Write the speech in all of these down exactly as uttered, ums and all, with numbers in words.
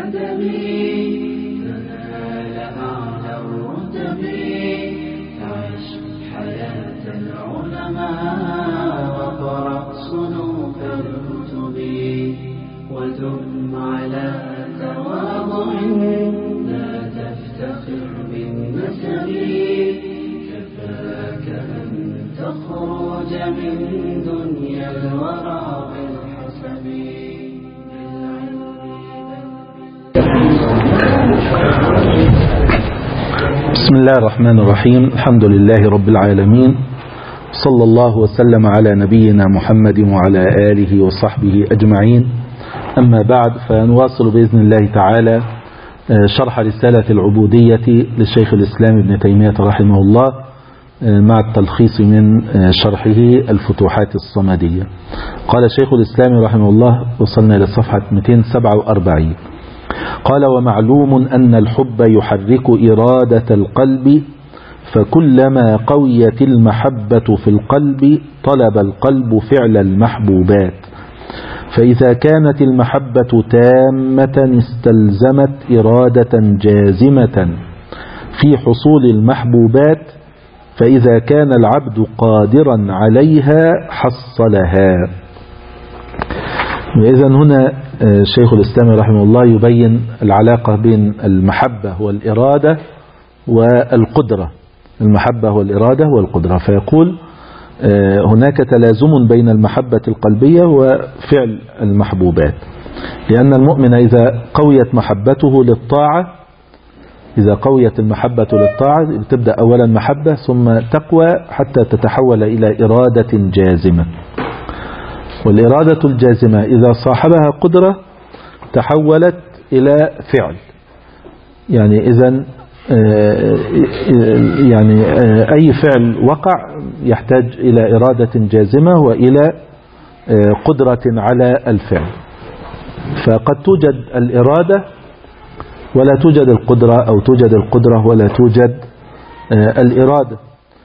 الأدب تنال أعلى الرتب. عش حياة العلماء وقرأ صنوف الكتب ودم على تواضع لا تفتخر بالنسب. كفاك أن تخرج من دنيا الورى بالحسب. بسم الله الرحمن الرحيم. الحمد لله رب العالمين، صلى الله وسلم على نبينا محمد وعلى آله وصحبه أجمعين. أما بعد، فنواصل بإذن الله تعالى شرح رسالة العبودية للشيخ الإسلام ابن تيمية رحمه الله مع التلخيص من شرحه الفتوحات الصمدية. قال شيخ الإسلام رحمه الله، وصلنا إلى صفحة مئتين وسبعة وأربعين، قال: ومعلوم أن الحب يحرك إرادة القلب، فكلما قويت المحبة في القلب طلب القلب فعل المحبوبات، فإذا كانت المحبة تامة استلزمت إرادة جازمة في حصول المحبوبات، فإذا كان العبد قادرا عليها حصلها. وإذن هنا شيخ الإسلام رحمه الله يبين العلاقة بين المحبة والإرادة والقدرة. المحبة والإرادة والقدرة، فيقول هناك تلازم بين المحبة القلبية وفعل المحبوبات، لأن المؤمن إذا قويت محبته للطاعة إذا قويت المحبة للطاعة تبدأ أولا محبة ثم تقوى حتى تتحول إلى إرادة جازمة. والإرادة الجازمة إذا صاحبها قدرة تحولت إلى فعل. يعني إذن يعني أي فعل وقع يحتاج إلى إرادة جازمة وإلى قدرة على الفعل. فقد توجد الإرادة ولا توجد القدرة، أو توجد القدرة ولا توجد الإرادة.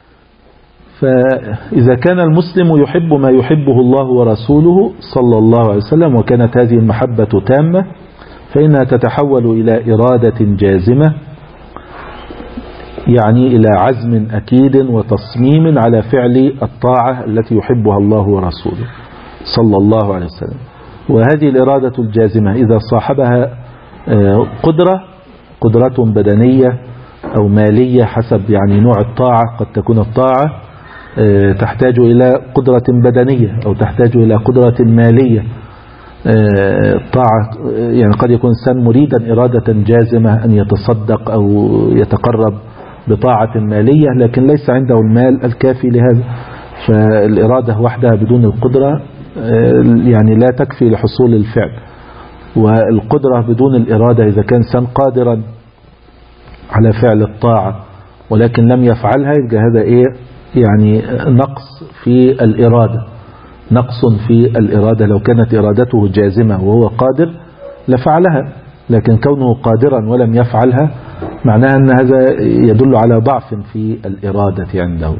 فإذا كان المسلم يحب ما يحبه الله ورسوله صلى الله عليه وسلم، وكانت هذه المحبة تامة، فإنها تتحول إلى إرادة جازمة، يعني إلى عزم أكيد وتصميم على فعل الطاعة التي يحبها الله ورسوله صلى الله عليه وسلم. وهذه الإرادة الجازمة إذا صاحبها قدرة قدرة بدنية أو مالية حسب يعني نوع الطاعة، قد تكون الطاعة تحتاج إلى قدرة بدنية أو تحتاج إلى قدرة مالية. الطاعة يعني قد يكون إنسان مريدا إرادة جازمة أن يتصدق أو يتقرب بطاعة مالية، لكن ليس عنده المال الكافي لهذا، فالإرادة وحدها بدون القدرة يعني لا تكفي لحصول الفعل. والقدرة بدون الإرادة، إذا كان إنسان قادرا على فعل الطاعة ولكن لم يفعلها، يبقى هذا إيه؟ يعني نقص في الإرادة نقص في الإرادة. لو كانت إرادته جازمة وهو قادر لفعلها، لكن كونه قادرا ولم يفعلها معناه أن هذا يدل على ضعف في الإرادة عنده.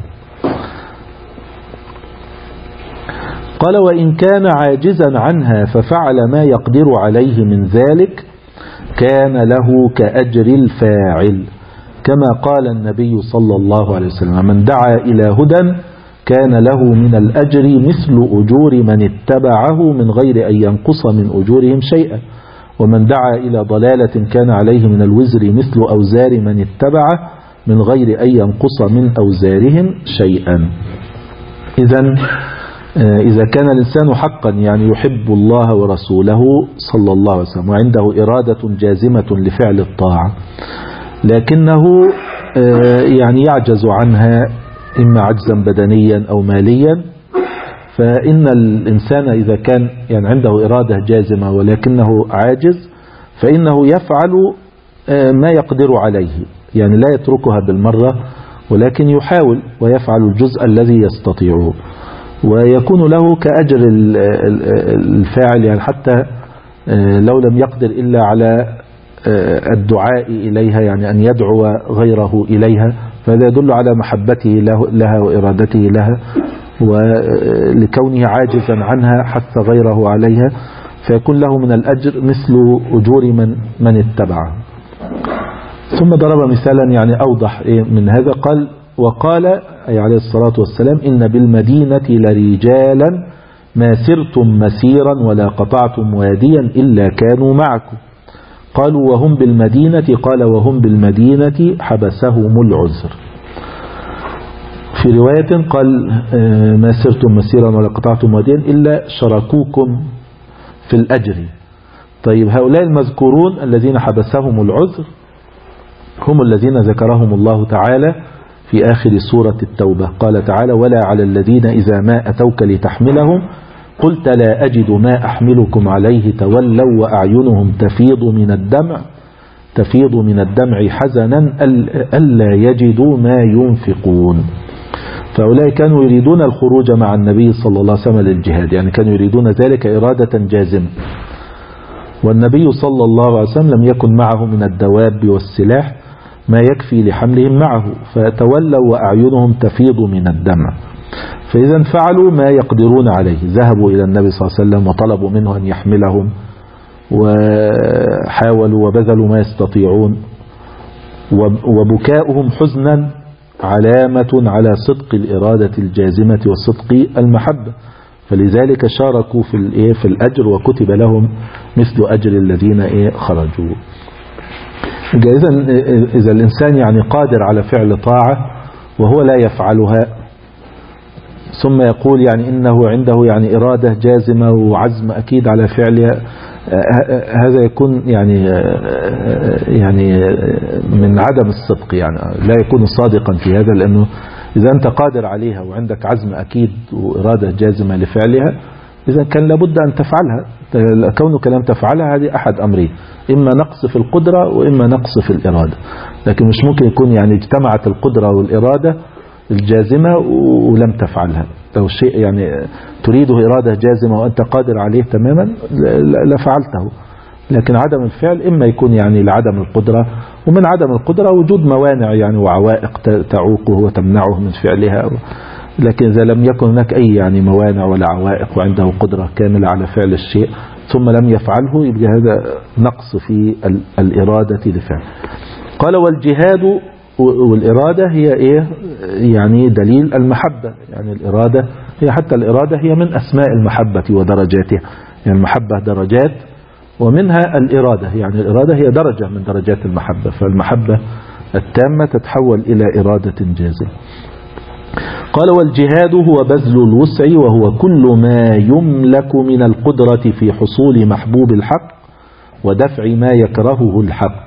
قال: وإن كان عاجزا عنها ففعل ما يقدر عليه من ذلك كان له كأجر الفاعل، كما قال النبي صلى الله عليه وسلم: من دعا إلى هدى كان له من الأجر مثل أجور من اتبعه من غير أن ينقص من أجورهم شيئا، ومن دعا إلى ضلالة كان عليه من الوزر مثل أوزار من اتبعه من غير أن ينقص من أوزارهم شيئا. إذن إذا كان الإنسان حقا يعني يحب الله ورسوله صلى الله عليه وسلم وعنده إرادة جازمة لفعل الطاعة، لكنه يعني يعجز عنها إما عجزا بدنيا أو ماليا، فإن الإنسان إذا كان يعني عنده إرادة جازمة ولكنه عاجز فإنه يفعل ما يقدر عليه، يعني لا يتركها بالمرة ولكن يحاول ويفعل الجزء الذي يستطيعه، ويكون له كأجر الفاعل، يعني حتى لو لم يقدر إلا على الدعاء إليها، يعني أن يدعو غيره إليها، فهذا يدل على محبته لها وإرادته لها، ولكونه عاجزا عنها حث غيره عليها. فيكون له من الأجر مثل أجور من, من اتبعه. ثم ضرب مثالا يعني أوضح من هذا، قال وقال أي عليه الصلاة والسلام إن بالمدينة لرجالا ما سرتم مسيرا ولا قطعتم واديا إلا كانوا معكم. قالوا وهم بالمدينة؟ قال وهم بالمدينة حبسهم العذر. في رواية قال ما سرتم مسيرا ولا قطعتم واديا إلا شركوكم في الأجر. طيب هؤلاء المذكورون الذين حبسهم العذر هم الذين ذكرهم الله تعالى في آخر سورة التوبة. قال تعالى ولا على الذين إذا ما أتوك لتحملهم قلت لا أجد ما أحملكم عليه تولوا وأعينهم تفيض من الدمع تفيض من الدمع حزنا ألا يجدوا ما ينفقون. فأولئك كانوا يريدون الخروج مع النبي صلى الله عليه وسلم للجهاد، يعني كانوا يريدون ذلك إرادة جازمة، والنبي صلى الله عليه وسلم لم يكن معه من الدواب والسلاح ما يكفي لحملهم معه، فتولوا وأعينهم تفيض من الدمع. فإذا فعلوا ما يقدرون عليه، ذهبوا إلى النبي صلى الله عليه وسلم وطلبوا منه أن يحملهم، وحاولوا وبذلوا ما يستطيعون، وبكاؤهم حزنا علامة على صدق الإرادة الجازمة وصدق المحبة، فلذلك شاركوا في في الأجر وكتب لهم مثل أجر الذين خرجوا. إذا إذا الإنسان يعني قادر على فعل طاعة وهو لا يفعلها ثم يقول يعني إنه عنده يعني إرادة جازمة وعزم أكيد على فعلها، هذا يكون يعني يعني من عدم الصدق، يعني لا يكون صادقا في هذا، لأنه إذا أنت قادر عليها وعندك عزم أكيد وإرادة جازمة لفعلها إذا كان لابد أن تفعلها. كونك لم تفعلها هذه أحد أمرين، إما نقص في القدرة وإما نقص في الإرادة، لكن مش ممكن يكون يعني اجتمعت القدرة والإرادة الجازمة ولم تفعلها. لو شيء يعني تريده إرادة جازمة وأنت قادر عليه تماما لفعلته، لكن عدم الفعل إما يكون يعني لعدم القدرة، ومن عدم القدرة وجود موانع يعني وعوائق تعوقه وتمنعه من فعلها، لكن إذا لم يكن هناك أي يعني موانع ولا عوائق وعنده قدرة كاملة على فعل الشيء ثم لم يفعله يبقى هذا نقص في الإرادة لفعل. قال والجهاد والإرادة هي إيه؟ يعني دليل المحبة، يعني الإرادة هي حتى الإرادة هي من أسماء المحبة ودرجاتها، يعني المحبة درجات ومنها الإرادة، يعني الإرادة هي درجة من درجات المحبة، فالمحبة التامة تتحول إلى إرادة جازمة. قال والجهاد هو بذل الوسع وهو كل ما يملك من القدرة في حصول محبوب الحق ودفع ما يكرهه الحق.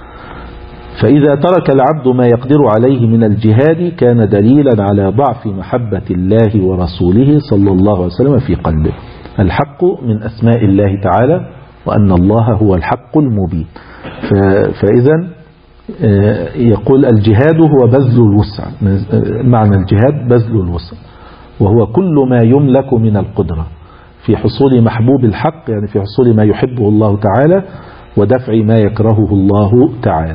فإذا ترك العبد ما يقدر عليه من الجهاد كان دليلا على ضعف محبة الله ورسوله صلى الله عليه وسلم في قلبه. الحق من أسماء الله تعالى وأن الله هو الحق المبين، فإذا يقول الجهاد هو بذل الوسع، معنى الجهاد بذل الوسع وهو كل ما يملك من القدرة في حصول محبوب الحق، يعني في حصول ما يحبه الله تعالى ودفع ما يكرهه الله تعالى.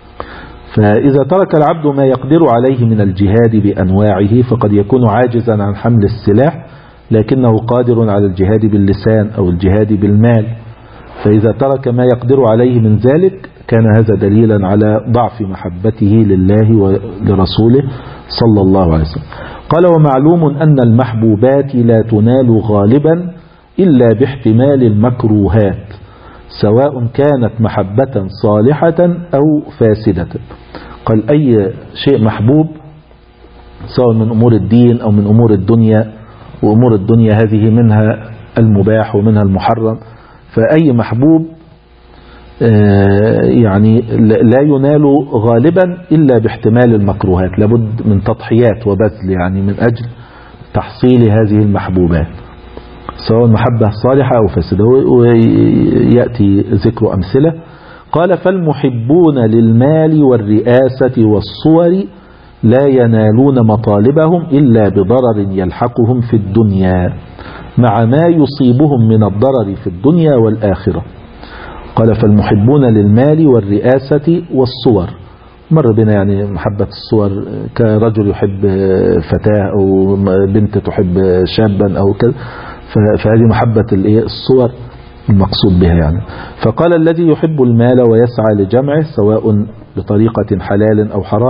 فإذا ترك العبد ما يقدر عليه من الجهاد بأنواعه فقد يكون عاجزا عن حمل السلاح لكنه قادر على الجهاد باللسان أو الجهاد بالمال، فإذا ترك ما يقدر عليه من ذلك كان هذا دليلا على ضعف محبته لله ولرسوله صلى الله عليه وسلم. قال ومعلوم أن المحبوبات لا تنال غالبا إلا باحتمال المكروهات سواء كانت محبة صالحة أو فاسدة. قال أي شيء محبوب سواء من أمور الدين أو من أمور الدنيا، وأمور الدنيا هذه منها المباح ومنها المحرم، فأي محبوب يعني لا ينال غالبا إلا باحتمال المكروهات، لابد من تضحيات وبذل يعني من أجل تحصيل هذه المحبوبات سواء محبة صالحة أو فاسدة، ويأتي ذكر أمثلة. قال فالمحبون للمال والرئاسة والصور لا ينالون مطالبهم إلا بضرر يلحقهم في الدنيا مع ما يصيبهم من الضرر في الدنيا والآخرة. قال فالمحبون للمال والرئاسة والصور، مر بنا يعني محبة الصور كرجل يحب فتاة أو بنت تحب شابا أو كذا، فهذه محبة الصور المقصود بها يعني. فقال الذي يحب المال ويسعى لجمعه سواء بطريقة حلال أو حرام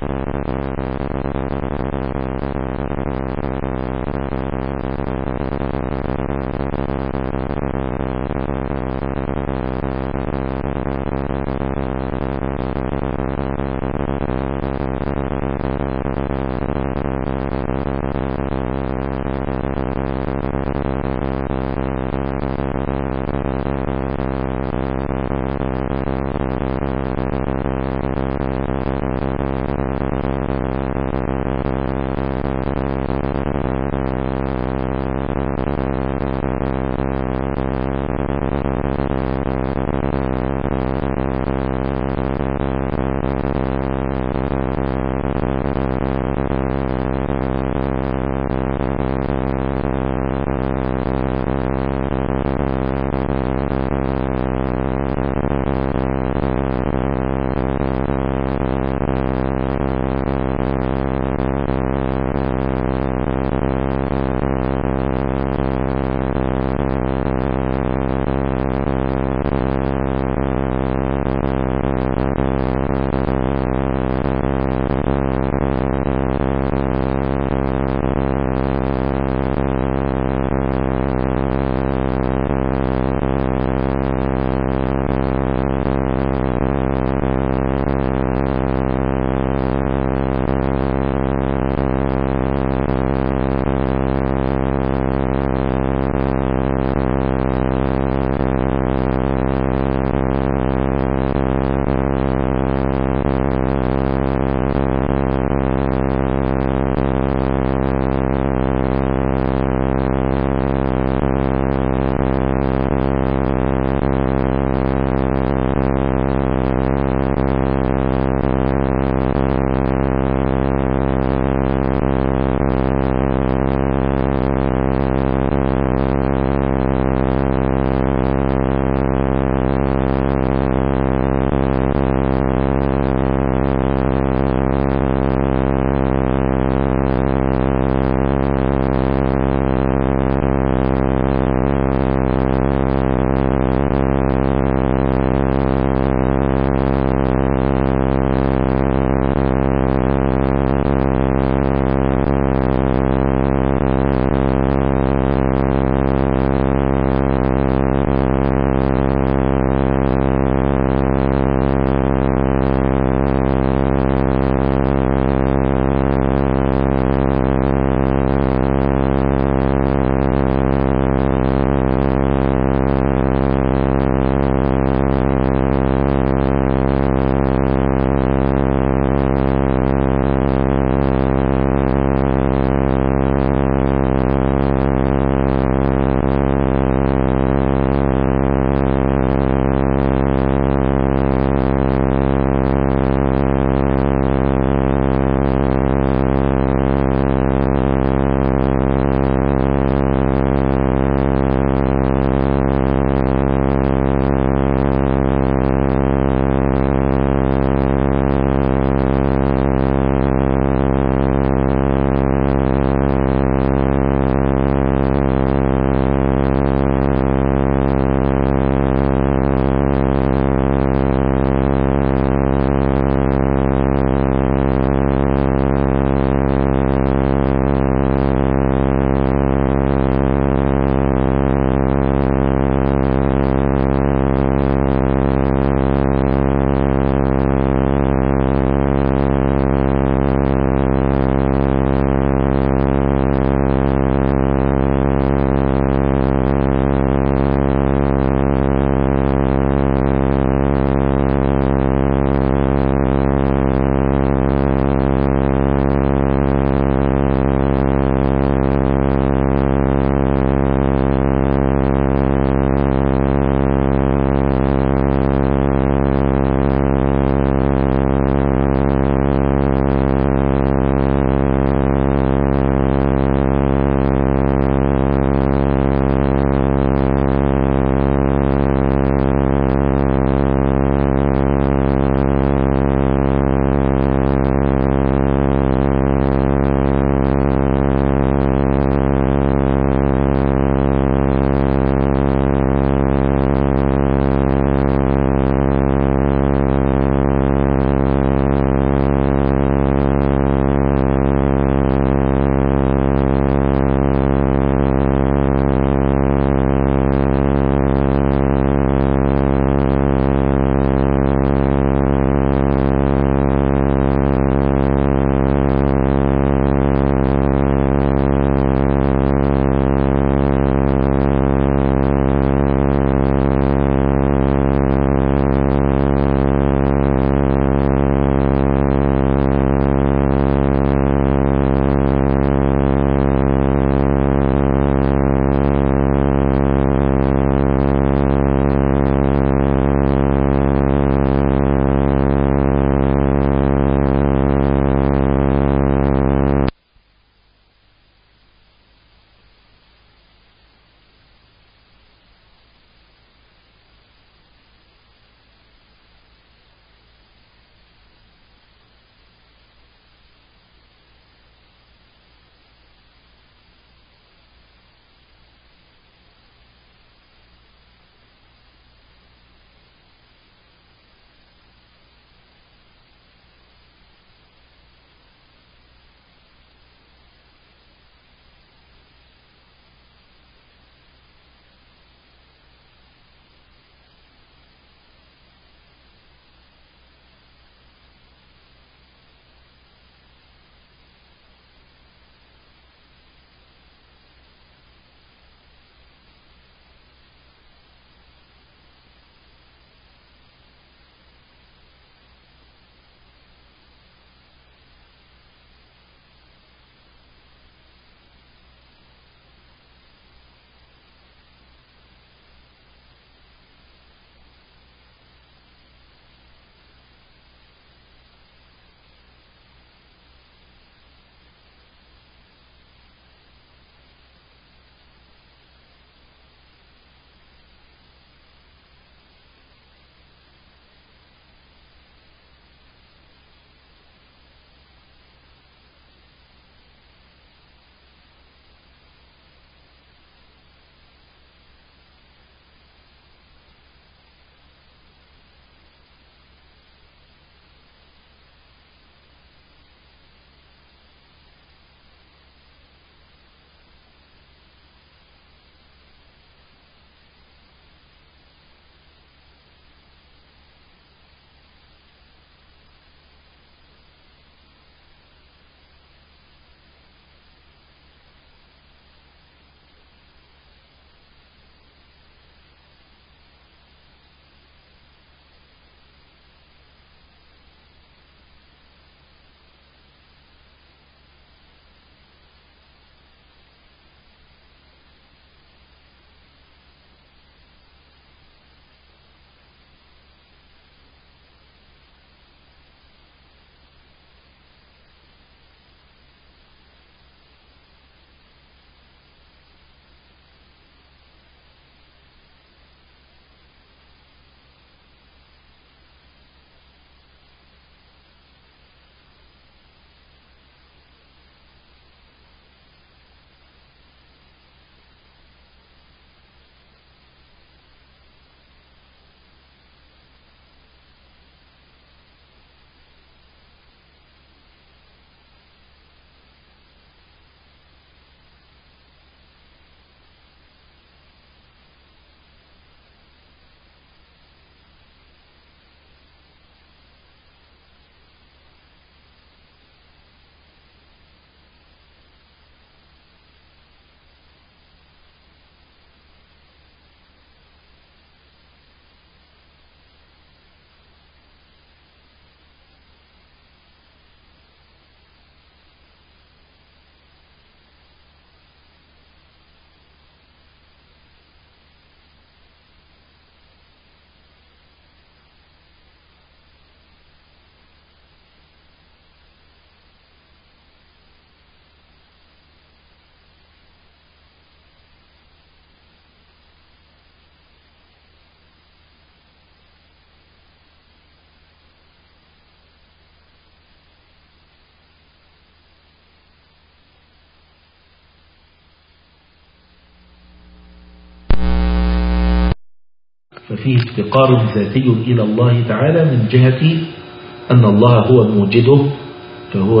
فيه افتقار ذاتي إلى الله تعالى من جهة أن الله هو موجده، فهو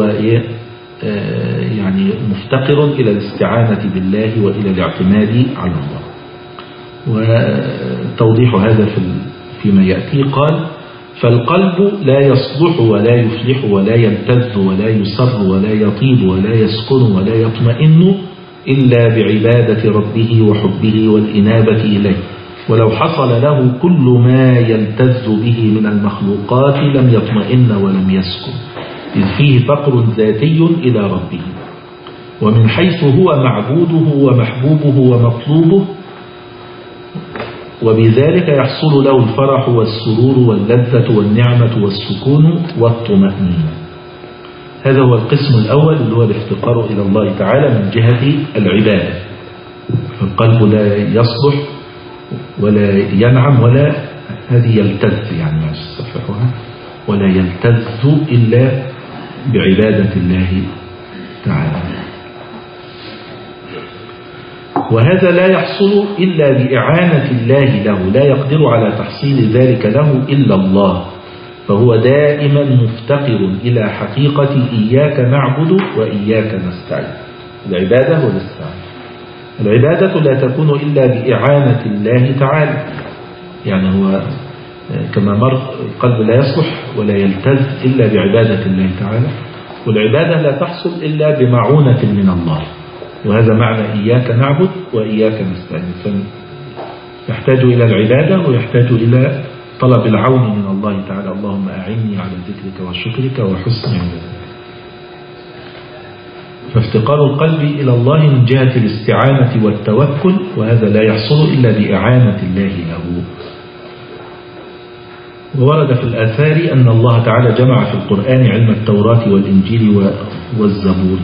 يعني مفتقر إلى الاستعانة بالله وإلى الاعتماد على الله. وتوضيح هذا فيما يأتي قال: فالقلب لا يصلح ولا يفلح ولا يلتذ ولا يسر ولا يطيب ولا يسكن ولا يطمئن إلا بعبادة ربه وحبه والإنابة إليه، ولو حصل له كل ما يلتذ به من المخلوقات لم يطمئن ولم يسكن، إذ فيه فقر ذاتي إلى ربه، ومن حيث هو معبوده ومحبوبه ومطلوبه، وبذلك يحصل له الفرح والسرور واللذة والنعمة والسكون والطمأنينة. هذا هو القسم الأول اللي هو الافتقار إلى الله تعالى من جهة العبادة. فالقلب لا يصلح ولا ينعم ولا هذه يلتذ، يعني ما يصفحها، ولا يلتذ إلا بعبادة الله تعالى. وهذا لا يحصل إلا بإعانة الله له، لا يقدر على تحصيل ذلك له إلا الله، فهو دائما مفتقر إلى حقيقة إياك نعبد وإياك نستعين، العبادة والاستعانة. العبادة لا تكون إلا بإعانة الله تعالى، يعني هو كما مر القلب لا يصلح ولا يلتذ إلا بعبادة الله تعالى، والعبادة لا تحصل إلا بمعونة من الله، وهذا معنى إياك نعبد وإياك نستعين. يحتاج إلى العبادة ويحتاج إلى طلب العون من الله تعالى: اللهم أعني على ذكرك وشكرك وحسن عبادتك. فافتقار القلب إلى الله من جهة الاستعانة والتوكل، وهذا لا يحصل إلا بإعانة الله له. وورد في الآثار أن الله تعالى جمع في القرآن علم التوراة والإنجيل والزبور،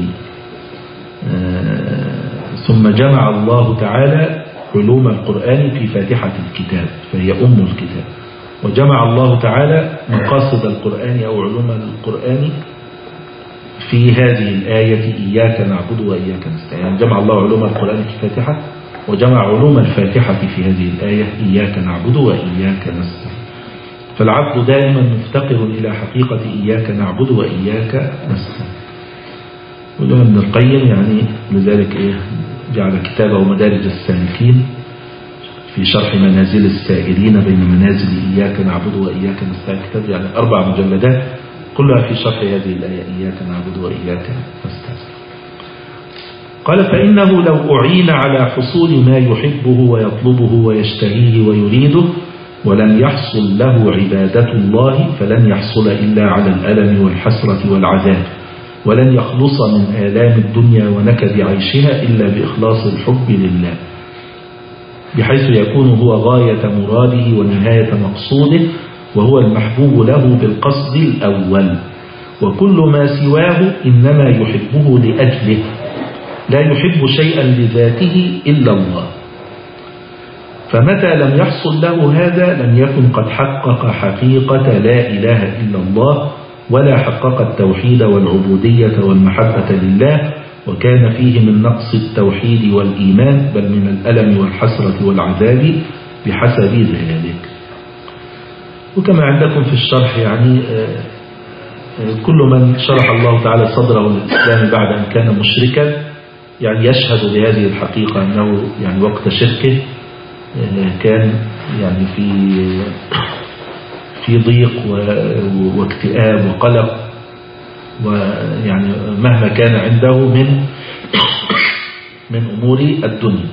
ثم جمع الله تعالى علوم القرآن في فاتحة الكتاب فهي أم الكتاب، وجمع الله تعالى مقاصد القرآن أو علوم القرآن في هذه الآية إياك نعبد وإياك نستعين. يعني جمع الله علوم القرآن في الفاتحة، وجمع علوم الفاتحة في هذه الآية إياك نعبد وإياك نستعين. فالعبد دائما مفتقر إلى حقيقة إياك نعبد وإياك نستعين. ولو ابن القيم يعني لذلك إيه جعل كتابه مدارج السالكين في شرح منازل السائرين بين منازل إياك نعبد وإياك نستعين، كتاب يعني أربع مجلدات كلها في شرح هذه الآية إياك نعبد وإياك نستعين. قال: فإنه لو أعين على حصول ما يحبه ويطلبه ويشتهيه ويريده ولم يحصل له عبادة الله فلن يحصل إلا على الألم والحسرة والعذاب، ولن يخلص من آلام الدنيا ونكد عيشها إلا بإخلاص الحب لله، بحيث يكون هو غاية مراده ونهاية مقصوده، وهو المحبوب له بالقصد الأول، وكل ما سواه إنما يحبه لأجله، لا يحب شيئا لذاته إلا الله. فمتى لم يحصل له هذا لم يكن قد حقق حقيقة لا إله إلا الله، ولا حقق التوحيد والعبودية والمحبة لله، وكان فيه من نقص التوحيد والإيمان، بل من الألم والحسرة والعذاب بحسب ذلك. وكما عندكم في الشرح يعني كل من شرح الله تعالى صدره للإسلام بعد أن كان مشركا يعني يشهد بهذه الحقيقة أنه يعني وقت شركه كان يعني في في ضيق واكتئاب وقلق، ويعني مهما كان عنده من من أمور الدنيا.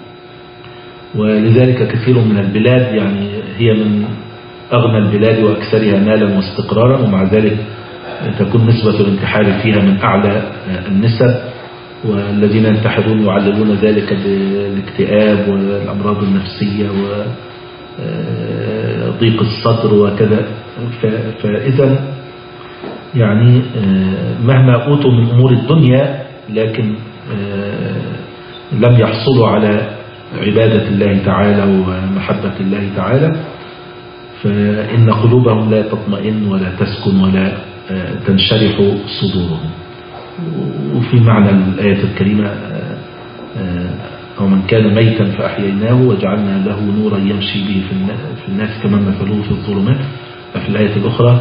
ولذلك كثير من البلاد يعني هي من أغنى البلاد وأكثرها مالا واستقرارا، ومع ذلك تكون نسبة الانتحار فيها من أعلى النسب، والذين ينتحرون يعللون ذلك بالاكتئاب والأمراض النفسية وضيق الصدر وكذا. فإذا يعني مهما أوتوا من أمور الدنيا لكن لم يحصلوا على عبادة الله تعالى ومحبة الله تعالى، فإن قلوبهم لا تطمئن ولا تسكن ولا تنشرح صدورهم. وفي معنى الآية الكريمة أو من كان ميتا فأحييناه وجعلنا له نورا يمشي به في الناس كمن مثلوه في الظلمات. في الآية الأخرى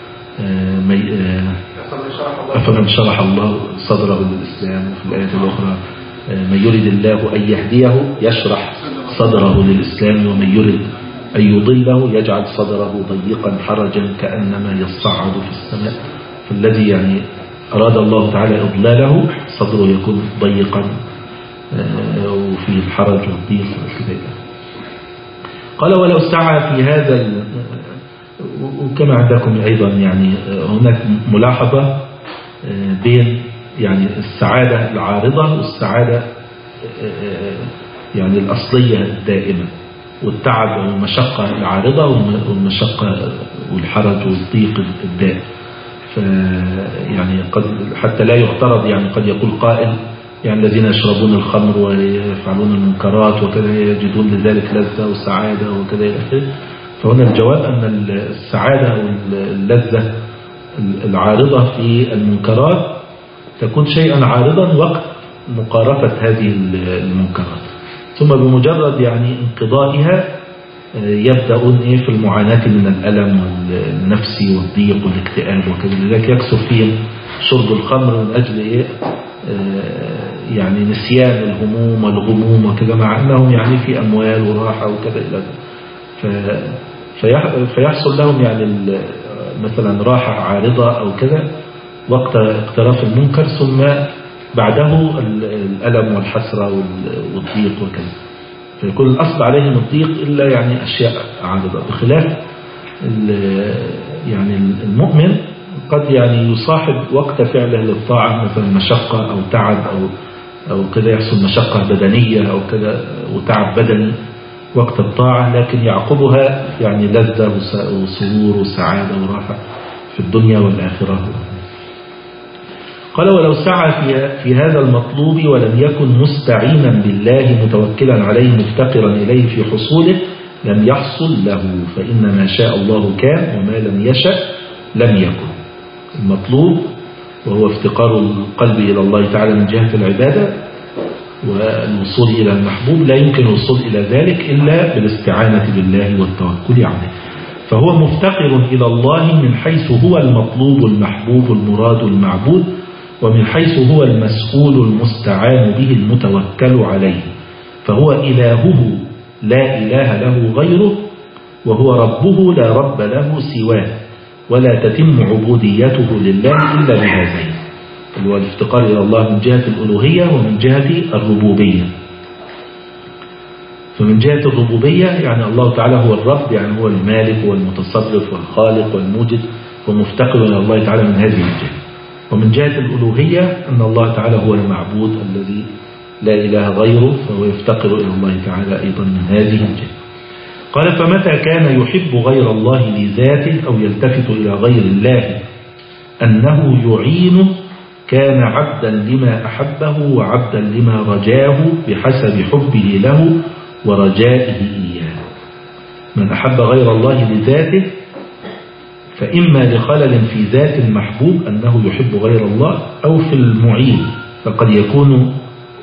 أفمن شرح الله صدره للإسلام. وفي الآية الأخرى من يريد الله أن يهديه يشرح صدره للإسلام ومن يريد أن يضله يجعل صدره ضيقا حرجا كأنما يصعد في السماء. فالذي يعني أراد الله تعالى إضلاله صدره يكون ضيقا وفيه الحرج والضيق وكذا. قال ولو سعى في هذا، وكما عندكم أيضا يعني هناك ملاحظة بين يعني السعادة العارضة والسعادة يعني الأصلية الدائمة، والتعب والمشقة العارضة والمشقة والحرج والضيق الدائم. فيعني قد حتى لا يفترض يعني قد يقول قائل يعني الذين يشربون الخمر ويفعلون المنكرات وكذا يجدون لذلك لذة وسعادة وكذا إلى آخره. فهنا الجواب أن السعادة واللذة العارضة في المنكرات تكون شيئا عارضا وقت مقارفة هذه المنكرات، ثم بمجرد يعني انقضائها يبدأون في المعاناة من الألم والنفسي والضيق والاكتئاب وكذا. لذلك يكثر فيهم شرب الخمر من أجل يعني نسيان الهموم والغموم وكذا، مع أنهم يعني في أموال وراحة وكذا إلى فيحصل لهم يعني مثلا راحة عارضة أو كذا وقت اقتراف المنكر، ثم بعده الألم والحسرة والضيق وكذا. فيكون الأصل عليهم الضيق إلا يعني أشياء عارضة، بخلاف يعني المؤمن قد يعني يصاحب وقت فعله للطاعة مثلا مشقة أو تعب أو أو كذا، يحصل مشقة بدنية أو كذا وتعب بدني وقت الطاعة، لكن يعقبها يعني لذة وسرور وسعادة وراحة في الدنيا والآخرة. قال ولو سعى في, في هذا المطلوب ولم يكن مستعينا بالله متوكلا عليه مفتقرا إليه في حصوله لم يحصل له، فإن ما شاء الله كان وما لم يشأ لم يكن. المطلوب وهو افتقار القلب إلى الله تعالى من جهة العبادة والوصول إلى المحبوب، لا يمكن الوصول إلى ذلك إلا بالاستعانة بالله والتوكل عليه. فهو مفتقر إلى الله من حيث هو المطلوب المحبوب المراد المعبود، ومن حيث هو المسؤول المستعان به المتوكل عليه. فهو إلهه لا إله له غيره، وهو ربه لا رب له سواه، ولا تتم عبوديته لله إلا بهذين، اللي هو الافتقار إلى الله من جهة الألوهية ومن جهة الربوبية. فمن جهة الربوبية يعني الله تعالى هو الرب، يعني هو المالك والمتصرف والخالق والموجد، ومفتقر إلى الله تعالى من هذه الجهة. ومن جهة الألوهية أن الله تعالى هو المعبود الذي لا إله غيره، فهو يفتقر إلى الله تعالى أيضا من هذه الجهة. قال فمتى كان يحب غير الله لذاته أو يلتفت إلى غير الله أنه يعينه كان عبدا لما أحبه وعبدا لما رجاه بحسب حبه له ورجائه إياه. من أحب غير الله لذاته فإما لخلل في ذات المحبوب أنه يحب غير الله، أو في المعين، فقد يكون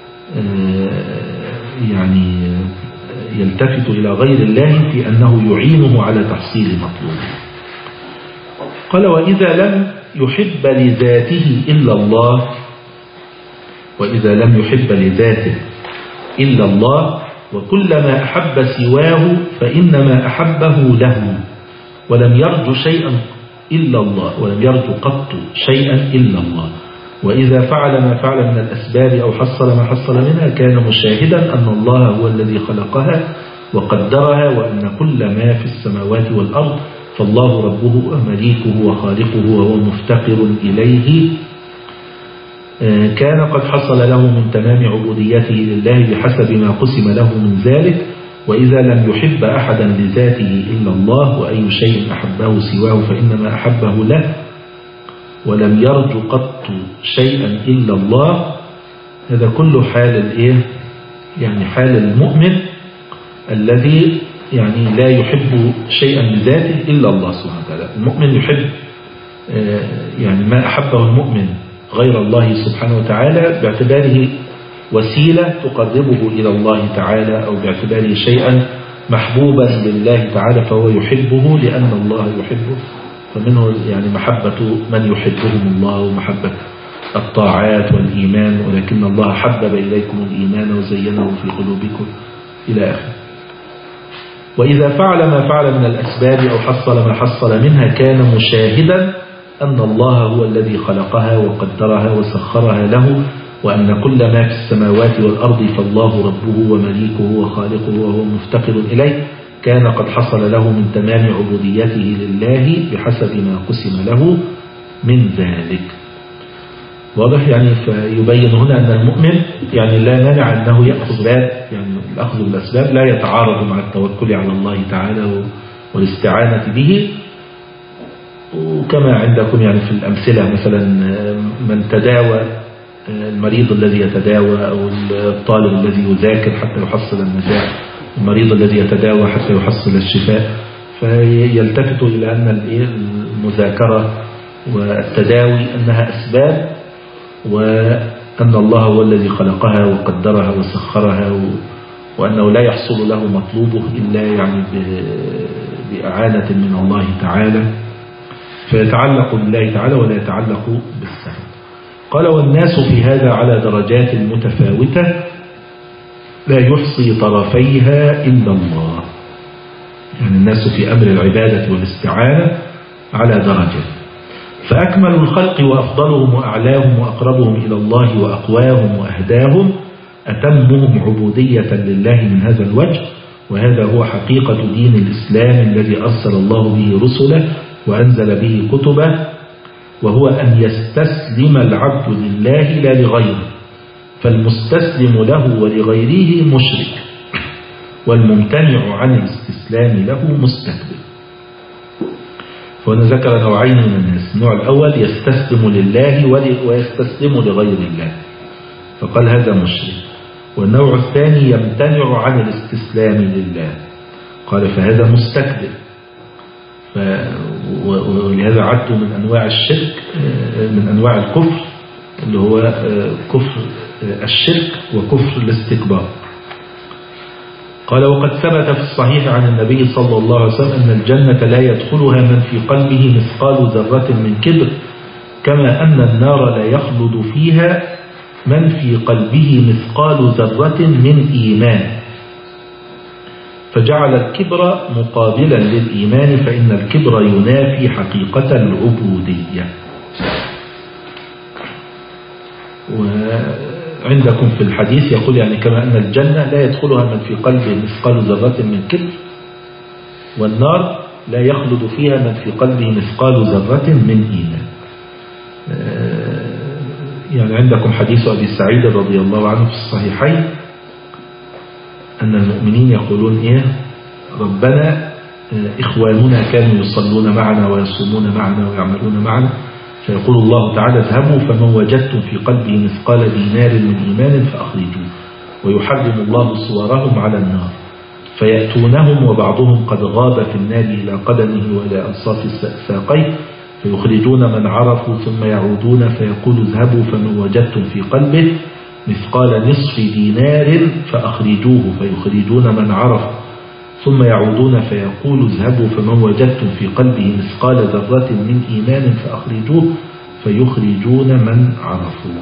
يعني يلتفت إلى غير الله في أنه يعينه على تحصيل مطلوبه. قال وإذا لم يحب لذاته إلا الله وإذا لم يحب لذاته إلا الله وكلما أحب سواه فإنما أحبه له، ولم يرجو شيئا إلا الله ولم يرجو قط شيئا إلا الله. وإذا فعل ما فعل من الأسباب أو حصل ما حصل منها كان مشاهدا أن الله هو الذي خلقها وقدرها، وأن كل ما في السماوات والأرض فالله ربه ومليكه وخالقه وهو مفتقر إليه، كان قد حصل له من تمام عبوديته لله بحسب ما قسم له من ذلك. وإذا لم يحب أحدا لذاته إلا الله وأي شيء أحبه سواه فإنما أحبه له، ولم يرجو قط شيئا إلا الله. هذا كله حال الإيه؟ يعني حال المؤمن الذي يعني لا يحب شيئا لذاته إلا الله سبحانه وتعالى. المؤمن يحب يعني ما أحبه المؤمن غير الله سبحانه وتعالى باعتباره وسيلة تقربه إلى الله تعالى، أو باعتباره شيئا محبوبا لله تعالى فهو يحبه لأن الله يحبه. فمنه يعني محبة من يحبهم الله ومحبة الطاعات والإيمان، ولكن الله حبب إليكم الإيمان وزينه في قلوبكم إلى آخره. وإذا فعل ما فعل من الأسباب أو حصل ما حصل منها كان مشاهدا أن الله هو الذي خلقها وقدرها وسخرها له، وأن كل ما في السماوات والأرض فالله ربه ومليكه وخالقه وهو مفتقر إليه، كان قد حصل له من تمام عبوديته لله بحسب ما قسم له من ذلك. واضح؟ يعني فيبين هنا أن المؤمن يعني لا مانع أنه يأخذ باب، يعني الأخذ بالأسباب لا يتعارض مع التوكل على الله تعالى والاستعانة به. وكما عندكم يعني في الأمثلة مثلا من تداوى، المريض الذي يتداوى أو الطالب الذي يذاكر حتى يحصل النجاح، المريض الذي يتداوى حتى يحصل الشفاء، فيلتفت إلى أن المذاكرة والتداوي أنها أسباب، وأن الله هو الذي خلقها وقدرها وسخرها، وأنه لا يحصل له مطلوبه إلا يعني بإعانة من الله تعالى، فيتعلق بالله تعالى ولا يتعلق بالسبب. قال والناس في هذا على درجات متفاوتة لا يحصي طرفيها إلا الله. يعني الناس في أمر العبادة والاستعانة على درجات، فأكمل الخلق وأفضلهم وأعلاهم وأقربهم إلى الله وأقواهم وأهداهم أتمهم عبودية لله من هذا الوجه. وهذا هو حقيقة دين الإسلام الذي أرسل الله به رسله وأنزل به كتبه، وهو أن يستسلم العبد لله لا لغيره، فالمستسلم له ولغيره مشرك، والممتنع عن الاستسلام له مستكبر. فهنا ذكر نوعين من الناس: النوع الأول يستسلم لله ويستسلم لغير الله، فقال هذا مشرك. والنوع الثاني يمتنع عن الاستسلام لله، قال فهذا مستكبر. ولهذا عدوا من أنواع الشرك من أنواع الكفر اللي هو كفر الشرك وكفر الاستكبار. قال وقد ثبت في الصحيح عن النبي صلى الله عليه وسلم أن الجنة لا يدخلها من في قلبه مثقال ذرة من كبر، كما أن النار لا يخلد فيها من في قلبه مثقال ذرة من إيمان، فجعل الكبر مقابلا للإيمان، فإن الكبر ينافي حقيقة العبودية. وعندكم في الحديث يقول يعني كما أن الجنة لا يدخلها من في قلبه مثقال ذرة من كبر، والنار لا يخلد فيها من في قلبه مثقال ذرة من إيمان. يعني عندكم حديث أبي سعيد رضي الله عنه في الصحيحين أن المؤمنين يقولون إيه: ربنا إخواننا كانوا يصلون معنا ويصومون معنا ويعملون معنا، فيقول الله تعالى اذهبوا فمن وجدتم في قلبه مثقال دينار من إيمان فأخرجوه، ويحرم الله صورهم على النار، فيأتونهم وبعضهم قد غاب في النار إلى قدمه وإلى أنصاف ساقيه، فيخرجون من عرفوا ثم يعودون فيقول اذهبوا فمن وجدتم في قلبه مثقال نصف دينار فأخرجوه، فيخرجون من عرفوا ثم يعودون فيقول اذهبوا فمن وجدتم في قلبه مثقال ذرة من إيمان فأخرجوه، فيخرجون من عرفوا.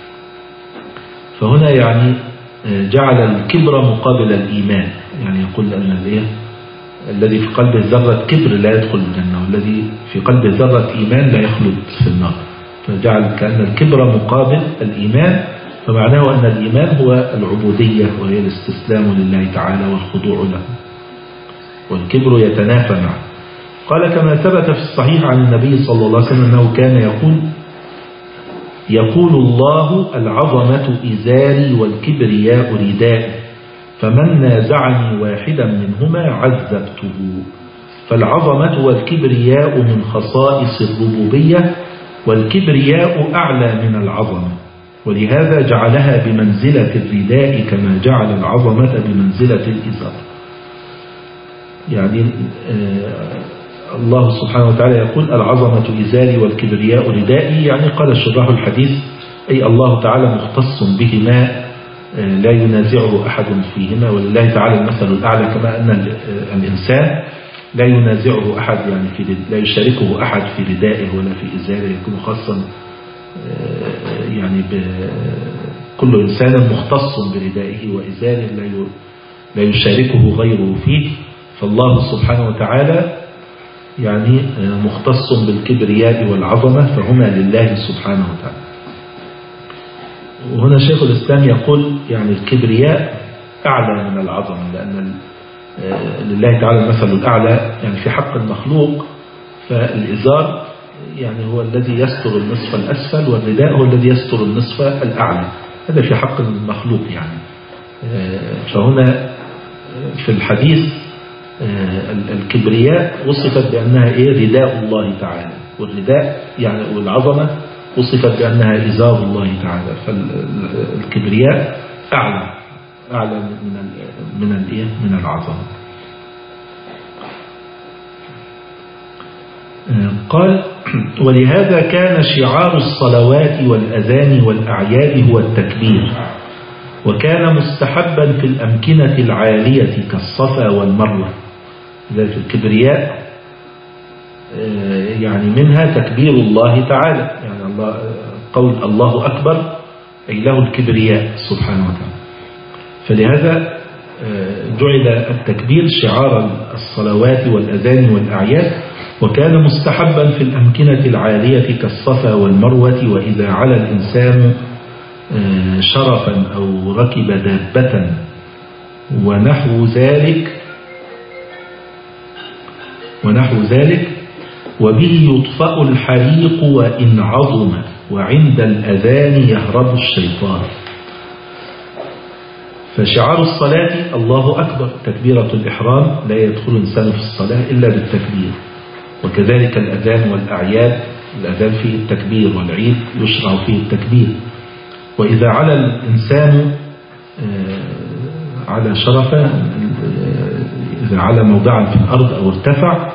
فهنا يعني جعل الكبر مقابل الإيمان، يعني يقول أن الذي في قلبه ذرة كبر لا يدخل الجنة، والذي في قلبه ذرة إيمان لا يخلد في النار، فجعل كأن الكبر مقابل الإيمان، فمعناه أن الإيمان هو العبودية وهي الاستسلام لله تعالى والخضوع له، والكبر يتنافى معه. قال كما ثبت في الصحيح عن النبي صلى الله عليه وسلم أنه كان يقول يقول الله العظمة إزاري والكبرياء ردائي، فمن نازعني واحدا منهما عذبته. فالعظمة والكبرياء من خصائص الربوبية، والكبرياء أعلى من العظمة، ولهذا جعلها بمنزلة الرداء كما جعل العظمة بمنزلة الإزار. يعني الله سبحانه وتعالى يقول العظمة إزاري والكبرياء ردائي، يعني قال شراح الحديث أي الله تعالى مختص بهما لا ينازعه أحد فيهما، ولله تعالى المثل الأعلى، كما أن الإنسان لا ينازعه أحد، يعني في لا يشاركه أحد في ردائه ولا في إزاره، يكون خاصا يعني كل إنسان مختص بردائه وإزاره لا يشاركه غيره فيه. فالله سبحانه وتعالى يعني مختص بالكبرياء والعظمة، فهما لله سبحانه وتعالى. وهنا شيخ الإسلام يقول يعني الكبرياء أعلى من العظمة، لأن لله تعالى المثل الأعلى يعني في حق المخلوق، فالإزار يعني هو الذي يستر النصف الأسفل، والرداء هو الذي يستر النصف الأعلى، هذا في حق المخلوق يعني. فهنا في الحديث الكبرياء وصفت بأنها إيه رداء الله تعالى، والرداء يعني والعظمة وصفت بأنها إزار الله تعالى، فالكبرياء أعلى أعلى من من الإيه من العظمة. قال ولهذا كان شعار الصلوات والأذان والأعياد هو التكبير، وكان مستحبا في الأمكنة العالية كالصفا والمروة. ذات الكبرياء يعني منها تكبير الله تعالى، يعني الله قول الله أكبر أي له الكبرياء سبحانه وتعالى. فلهذا جعل التكبير شعار الصلوات والأذان والأعياد، وكان مستحبا في الأمكنة العالية كالصفا والمروة، وإذا علا الإنسان شرفا أو ركب دابة ونحو ذلك ونحو ذلك وبه يطفأ الحريق وإن عظم، وعند الأذان يهرب الشيطان. فشعار الصلاة الله أكبر، تكبيرة الإحرام، لا يدخل الإنسان في الصلاة إلا بالتكبير، وكذلك الأذان والأعياد، الأذان فيه التكبير، والعيد يشرع فيه التكبير. وإذا على الإنسان على شرفه، إذا على موضعا في الأرض أو ارتفع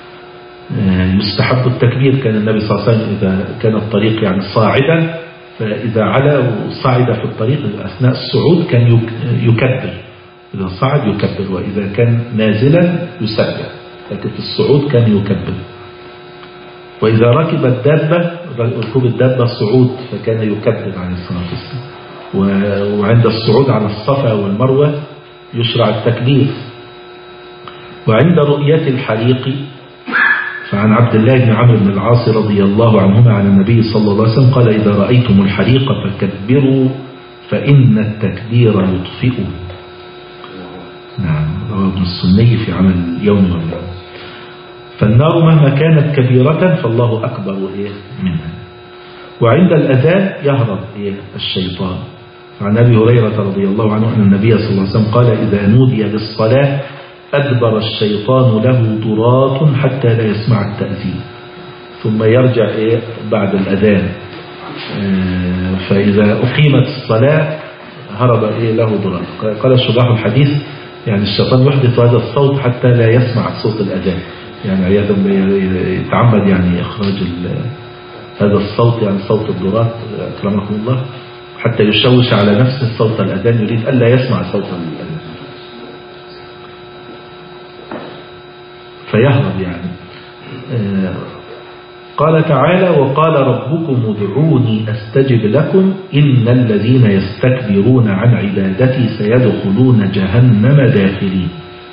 يستحب التكبير. كان النبي صلى الله عليه وسلم إذا كان الطريق يعني صاعدا، فإذا على وصعد في الطريق أثناء الصعود كان يكبر، إذا صعد يكبر، وإذا كان نازلا يسبح، لكن في الصعود كان يكبر. وإذا ركب الدابة، ركوب الدابة صعود، فكان يكبر عليه الصلاة والسلام. وعند الصعود على الصفا والمروة يشرع التكبير. وعند رؤية الحريق، فعن عبد الله بن عمرو بن العاص رضي الله عنهما عن النبي صلى الله عليه وسلم قال إذا رأيتم الحريق فكبروا فإن التكبير يطفئه. نعم، رواه ابن السني في عمل اليوم والليلة. فالنار مهما كانت كبيرة فالله أكبر إيه منها. وعند الأذان يهرب إيه الشيطان. فعن أبي هريرة رضي الله عنه أن النبي صلى الله عليه وسلم قال إذا نودي بالصلاة أدبر الشيطان له ضراط حتى لا يسمع التأذين، ثم يرجع إيه بعد الأذان. فإذا أقيمت الصلاة هرب إيه له ضراط. قال شراح الحديث يعني الشيطان يحدث هذا الصوت حتى لا يسمع صوت الأذان، يعني عياذا يتعمد يعني إخراج هذا الصوت، يعني صوت الضراط أكرمكم الله، حتى يشوش على نفسه صوت الأذان، يريد ألا يسمع صوت الأذان فيهرب يعني. قال تعالى وقال ربكم ادعوني أستجب لكم إن الذين يستكبرون عن عبادتي سيدخلون جهنم داخلين.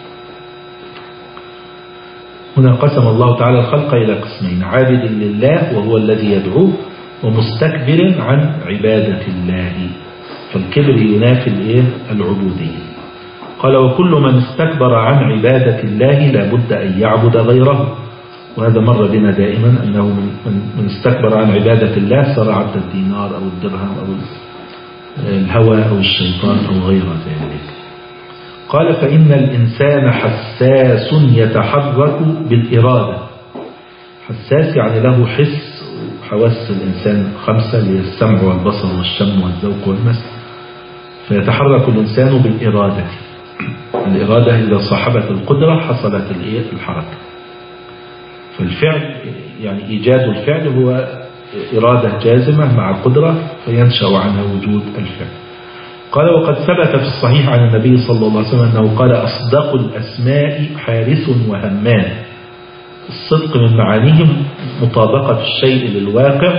هنا قسم الله تعالى الخلق إلى قسمين: عابد لله وهو الذي يدعوه، ومستكبر عن عبادة الله. فالكبر ينافي العبودية. قال وكل من استكبر عن عبادة الله لا بد أن يعبد غيره. وهذا مر بنا دائما أنه من استكبر عن عبادة الله صار عبد الدينار أو الدرهم أو الهوى أو الشيطان أو غير ذلك. قال فإن الإنسان حساس يتحرك بالإرادة. حساس يعني له حس، حواس الإنسان خمسة اللي هي السمع والبصر والشم والذوق والمس، فيتحرك الإنسان بالإرادة. الإرادة إذا صاحبت القدرة حصلت الحركة. فالفعل يعني إيجاد الفعل هو إرادة جازمة مع قدرة، فينشأ عنها وجود الفعل. قال وقد ثبت في الصحيح عن النبي صلى الله عليه وسلم أنه قال أصدق الأسماء حارس وهمان. الصدق من معانيهم مطابقة الشيء للواقع،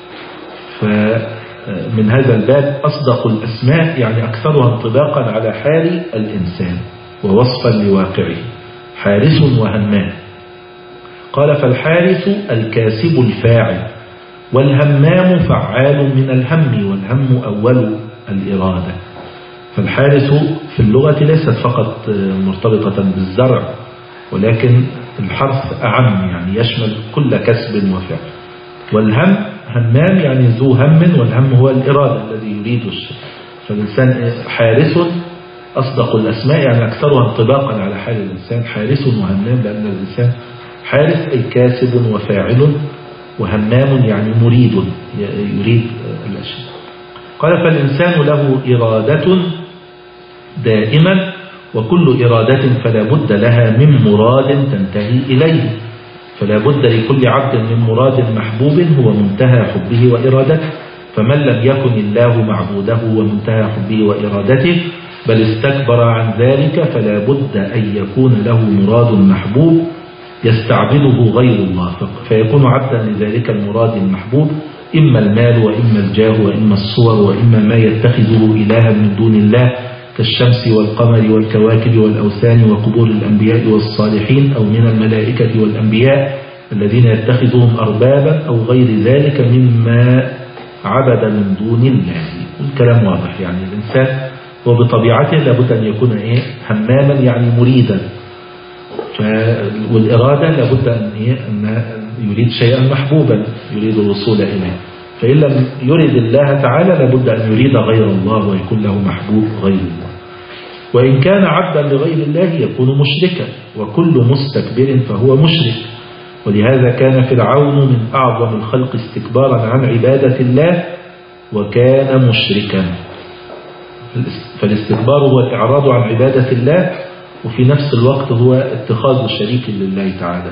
فمن هذا الباب أصدق الأسماء يعني أكثرها انطباقا على حال الإنسان ووصفا لواقعه، حارس وهمان. قال فالحارس الكاسب الفاعل، والهمام فعال من الهم، والهم أول الإرادة. فالحارس في اللغة ليست فقط مرتبطة بالزرع، ولكن الحرث أعم يعني يشمل كل كسب وفعل. والهم همام يعني ذو هم، والهم هو الإرادة الذي يريد الشيء. فالإنسان حارس أصدق الأسماء يعني أكثرها انطباقا على حال الإنسان، حارس وهمام، لأن الإنسان حارس أي كاسب وفاعل، وهمام يعني مريد يريد الأشياء. قال فالإنسان له إرادة دائما، وكل إرادة فلا بد لها من مراد تنتهي إليه، فلا بد لكل عبد من مراد محبوب هو منتهى حبه وإرادته. فمن لم يكن الله معبوده ومنتهى حبه وإرادته بل استكبر عن ذلك فلا بد أن يكون له مراد محبوب يستعبده غير الله، فيكون عبدا لذلك المراد المحبوب، إما المال وإما الجاه وإما الصور وإما ما يتخذه إلها من دون الله كالشمس والقمر والكواكب والأوثان وقبور الأنبياء والصالحين، أو من الملائكة والأنبياء الذين يتخذهم أربابا، أو غير ذلك مما عبد من دون الله. الكلام واضح، يعني الإنسان هو بطبيعته لابد أن يكون إيه هماما يعني مريدا، والإرادة لابد أن, إيه أن يريد شيئا محبوبا يريد الوصول إليه. فإن لم يرد الله تعالى لابد أن يريد غير الله ويكون له محبوب غير الله. وإن كان عبدا لغير الله يكون مشركا، وكل مستكبر فهو مشرك. ولهذا كان فرعون من أعظم الخلق استكبارا عن عبادة الله وكان مشركا. فالاستكبار هو الإعراض عن عبادة الله، وفي نفس الوقت هو اتخاذ شريك لله تعالى.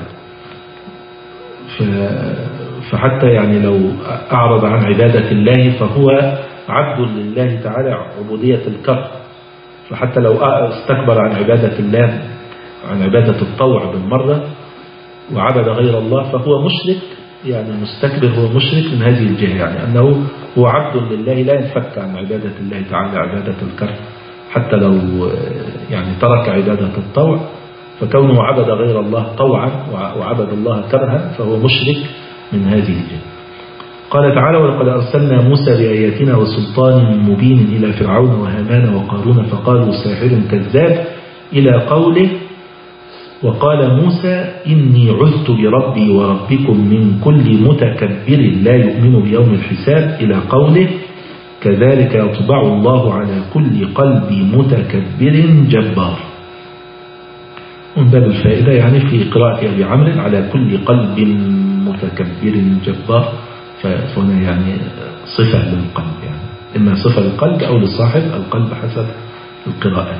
فحتى يعني لو أعرض عن عبادة الله فهو عبد لله تعالى عبودية الكرم. فحتى لو استكبر عن عبادة الله عن عبادة الطوع بالمرة وعبد غير الله فهو مشرك، يعني المستكبر هو مشرك من هذه الجهة، يعني أنه هو عبد لله لا ينفك عن عبادة الله تعالى عبادة الكرم حتى لو يعني ترك عبادة الطوع، فكونه عبد غير الله طوعا وعبد الله كرها فهو مشرك من هذه الجهة. قال تعالى ولقد أرسلنا موسى بآياتنا وسلطان مبين إلى فرعون وهامان وقارون فقالوا ساحر كذاب إلى قوله وقال موسى إني عذت بربي وربكم من كل متكبر لا يؤمن بيوم الحساب إلى قوله كذلك يطبع الله على كل قلب متكبر جبار. من باب الفائدة يعني في قراءة أبي عمرو على كل قلب متكبر جبار، فهنا يعني صفة للقلب، يعني إما صفة للقلب أو لصاحب القلب حسب القراءة.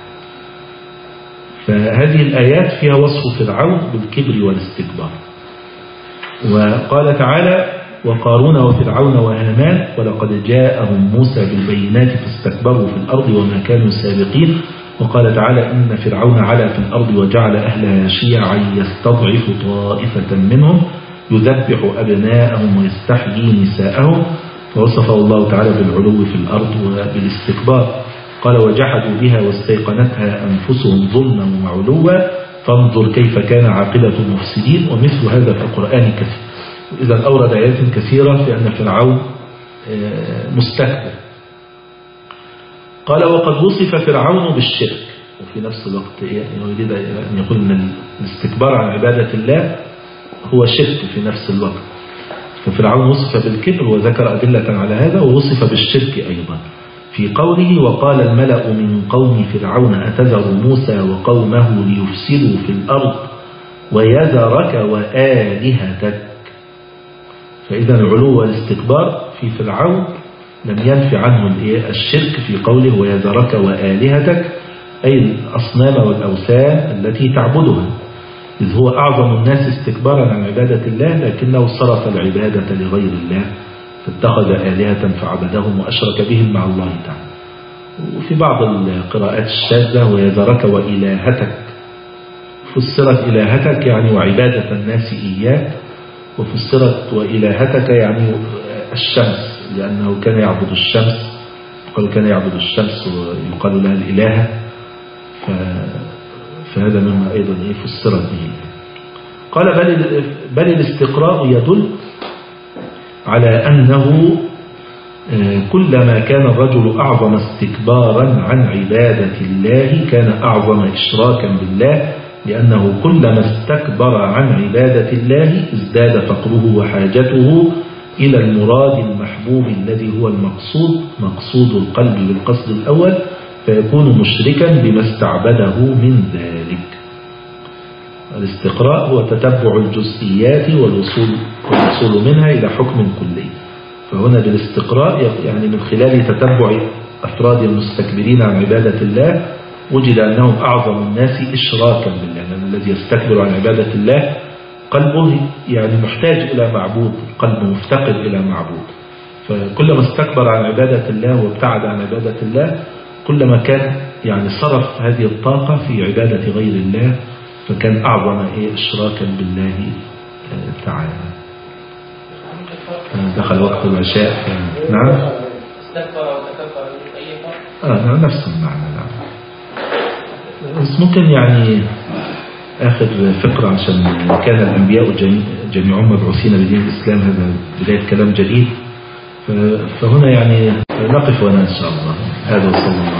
فهذه الآيات فيها وصف فرعون بالكبر والاستكبار. وقال تعالى وقارون وفرعون وهامان ولقد جاءهم موسى بالبينات فاستكبروا في الأرض وما كانوا سابقين. وقال تعالى إن فرعون علا في الأرض وجعل أهلها شيعا يستضعف طائفة منهم يذبح أبناءهم ويستحيي نساءهم، فوصفه الله تعالى بالعلو في الأرض وبالاستكبار. قال وجحدوا بها واستيقنتها أنفسهم ظلما وعلوا فانظر كيف كان عاقبة المفسدين. ومثل هذا في القرآن كثير. إذا أورد آيات كثيرة في أن فرعون مستكبر. قال وقد وصف فرعون بالشرك، وفي نفس الوقت يريد أن يقول أن الاستكبار عن عبادة الله هو شرك في نفس الوقت. ففرعون وصف بالكبر وذكر أدلة على هذا، ووصف بالشرك أيضا في قوله وقال الملأ من قوم فرعون أتذر موسى وقومه ليفسدوا في الأرض ويذرك وآلهتك. فإذا العلو والاستكبار في فرعون لم ينفي عنه الشرك في قوله ويذرك وآلهتك، أي الأصنام والأوثان التي تعبدها، إذ هو أعظم الناس استكبارا عن عبادة الله لكنه صرف العبادة لغير الله فاتخذ آلهة فعبدهم وأشرك بهم مع الله تعالى. وفي بعض القراءات الشاذة ويذرك وإلهتك، فسرت إلهتك يعني وعبادة الناس إياه، وفسرت وإلهتك يعني الشمس، لأنه كان يعبد الشمس، قالوا كان يعبد الشمس ويقال لها الإلهة، فهذا مما أيضا فسرت به. قال بل, بل الاستقراء يدل على أنه كلما كان الرجل أعظم استكبارا عن عبادة الله كان أعظم إشراكا بالله، لأنه كلما استكبر عن عبادة الله ازداد فقره وحاجته إلى المراد المحبوب الذي هو المقصود، مقصود القلب بالقصد الأول، فيكون مشركا بما استعبده من ذلك. الاستقراء هو تتبع الجزئيات والوصول, والوصول منها إلى حكم كلي. فهنا بالاستقراء يعني من خلال تتبع أفراد المستكبرين عن عبادة الله وجد أنهم أعظم الناس إشراكا بالله، لأن الذي يستكبر عن عبادة الله قلبه يعني محتاج إلى معبود، قلبه مفتقد إلى معبود، فكلما استكبر عن عبادة الله وابتعد عن عبادة الله كلما كان يعني صرف هذه الطاقة في عبادة غير الله، فكان أعظم إيه إشراكا بالله تعالى. دخل وقت العشاء. نعم استكبر وتكبر أي فرق؟ آه نعم نفس المعنى. نعم بس ممكن يعني آخر فقرة، عشان كان الأنبياء جميعهم مبعوثين بدين الإسلام، هذا بداية كلام جديد، فهنا يعني نقف هنا إن شاء الله. هذا وصلى الله